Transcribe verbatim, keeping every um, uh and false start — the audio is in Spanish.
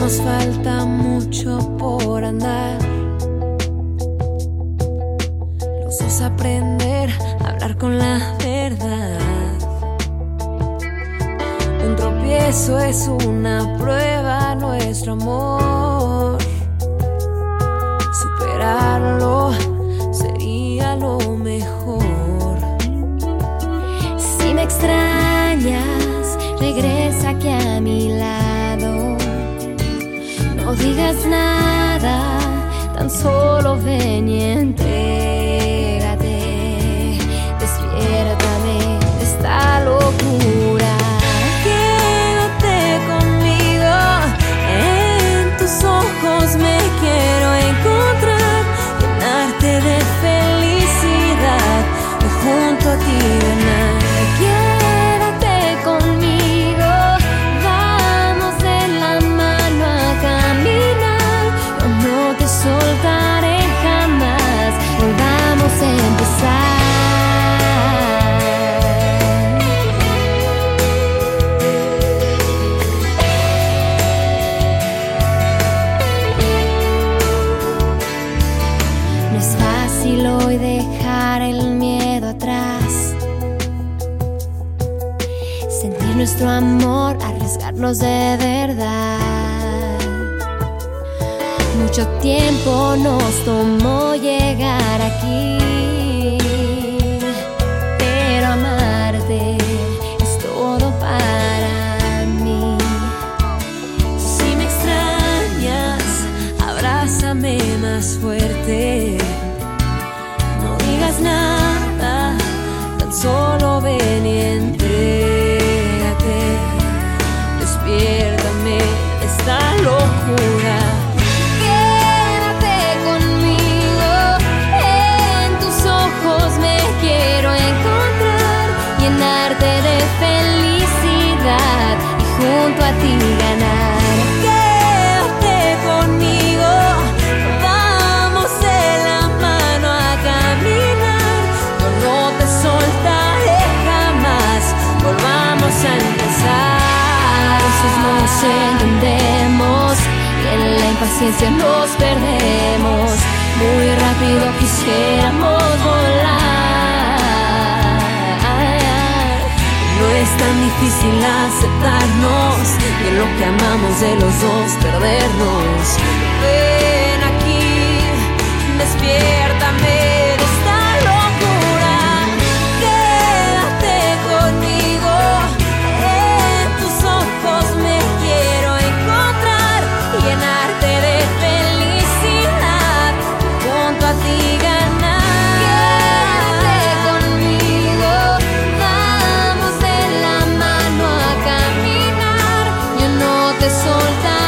nos falta mucho por andar. Los dos aprender a hablar con la verdad. Un tropiezo es una prueba, nuestro amor. Superarlo sería lo mejor. Si me extrañas, regresa aquí a mi lado. No digas nada, tan solo ven y entrégate. Despiértame de esta locura. Quédate conmigo, en tus ojos me quiero encontrar. Llenarte de felicidad y junto a ti ganar. Quédate conmigo, vamos de la mano a caminar. Yo no te soltaré jamás, volvamos a empezar. No es fácil hoy dejar el miedo atrás, sentir nuestro amor, arriesgarnos de verdad. Mucho tiempo nos tomó llegar aquí, pero amarte es todo para mí. Si me extrañas, abrázame más fuerte. No digas nada, tan solo ven y entrégate. Despiértame de esta locura. Quédate conmigo, en tus ojos me quiero encontrar. Llenarte de felicidad y junto a ti ganar. Quédate conmigo, vamos de la mano a caminar. Yo no te soltaré jamás, volvamos a empezar. A veces nos entendemos y en la impaciencia nos perdemos. Muy rápido quisiéramos volar. No es tan difícil aceptarnos y en lo que amamos de los dos perdernos. Ven aquí, despiértame de esta locura. Quédate conmigo, en tus ojos me quiero encontrar. Llenarte de felicidad, junto a ti ganar. Quédate conmigo, vamos de la mano a caminar. Yo no te soltaré